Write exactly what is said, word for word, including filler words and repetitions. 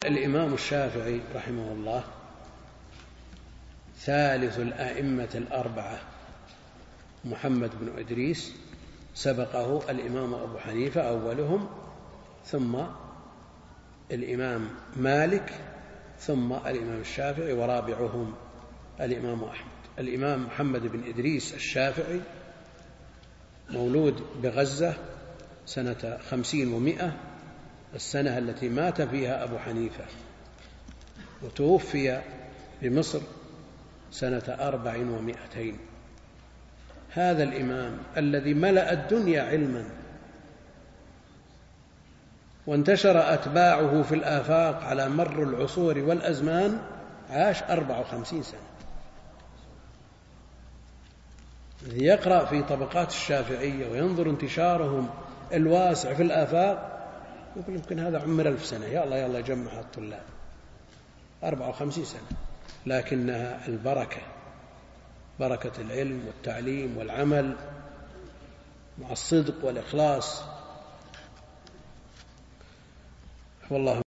الإمام الشافعي رحمه الله ثالث الأئمة الأربعة، محمد بن إدريس سبقه الإمام أبو حنيفة أولهم، ثم الإمام مالك، ثم الإمام الشافعي، ورابعهم الإمام أحمد. الإمام محمد بن إدريس الشافعي مولود بغزة سنة خمسين ومائة، السنة التي مات فيها أبو حنيفة، وتوفي بمصر سنة أربع ومائتين. هذا الإمام الذي ملأ الدنيا علما وانتشر أتباعه في الآفاق على مر العصور والأزمان عاش أربع وخمسين سنة. الذي يقرأ في طبقات الشافعية وينظر انتشارهم الواسع في الآفاق يقول يمكن هذا عمر ألف سنة، يا الله يا الله يجمع الطلاب، أربع وخمسين سنة، لكنها البركة، بركة العلم والتعليم والعمل مع الصدق والإخلاص. والله